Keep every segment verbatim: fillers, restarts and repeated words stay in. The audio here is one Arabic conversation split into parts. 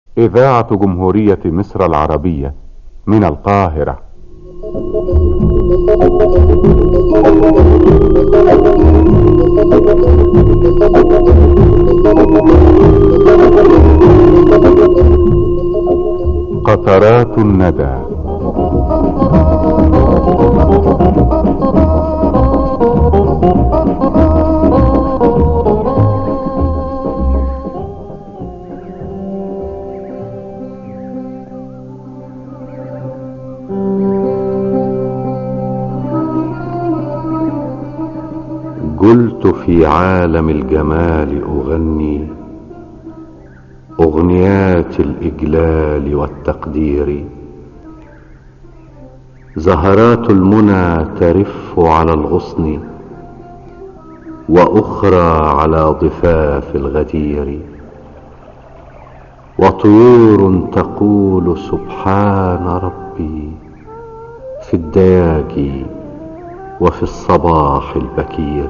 إذاعة جمهورية مصر العربية من القاهرة. قطرات الندى. قلت في عالم الجمال أغني أغنيات الإجلال والتقدير، زهرات المنى ترف على الغصن وأخرى على ضفاف الغدير، وطيور تقول سبحان ربي في الدياجي وفي الصباح البكير.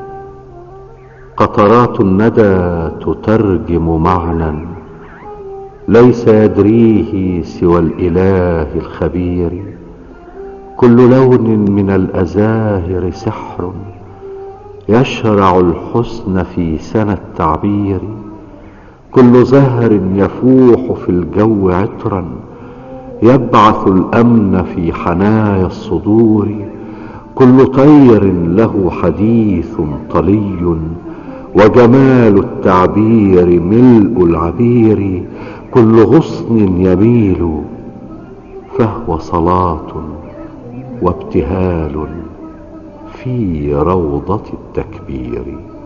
قطرات الندى تترجم معنى ليس يدريه سوى الإله الخبير، كل لون من الأزاهر سحر يشرع الحسن في سنى التعبير، كل زهر يفوح في الجو عطرا يبعث الأمن في حنايا الصدور، كل طير له حديث طلي وجمال التعبير ملء العبير، كل غصن يميل فهو صلاة وابتهال في روضة التكبير.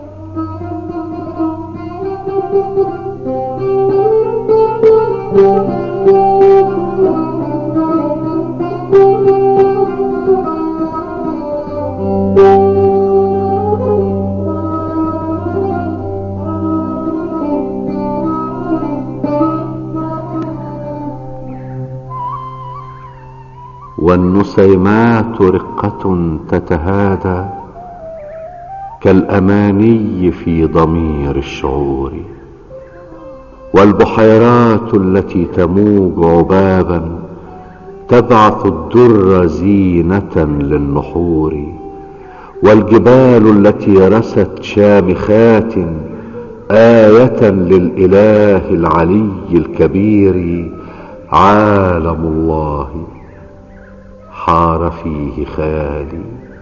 والنسيمات رقة تتهادى كالأماني في ضمير الشعور، والبحيرات التي تموج عبابا تبعث الدر زينة للنحور، والجبال التي رست شامخات آية للإله العلي الكبير، عالم الله حار فيه خيالي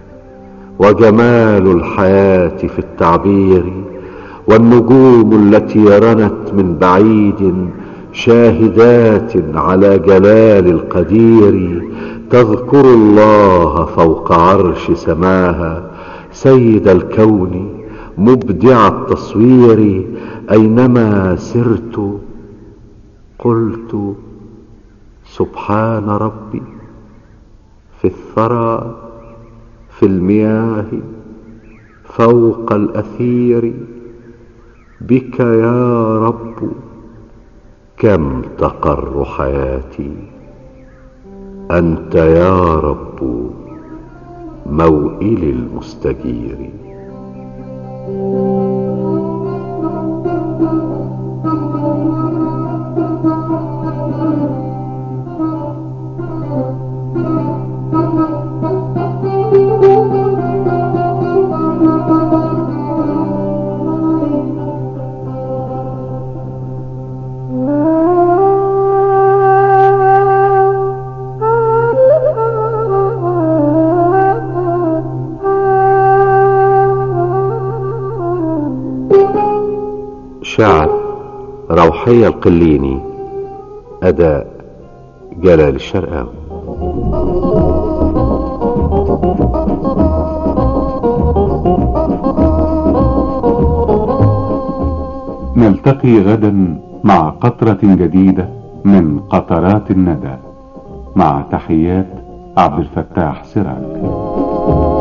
وجمال الحياة في التعبير، والنجوم التي رنت من بعيد شاهدات على جلال القدير، تذكر الله فوق عرش سماها سيد الكون مبدع التصوير، أينما سرت قلت سبحان ربي في الثرى في المياه فوق الأثير، بك يا رب كم تقر حياتي، أنت يا رب موئل المستجير. شعر روحية القليني، أداء جلال الشرقاوي. نلتقي غدا مع قطرة جديدة من قطرات الندى، مع تحيات عبد الفتاح سراج.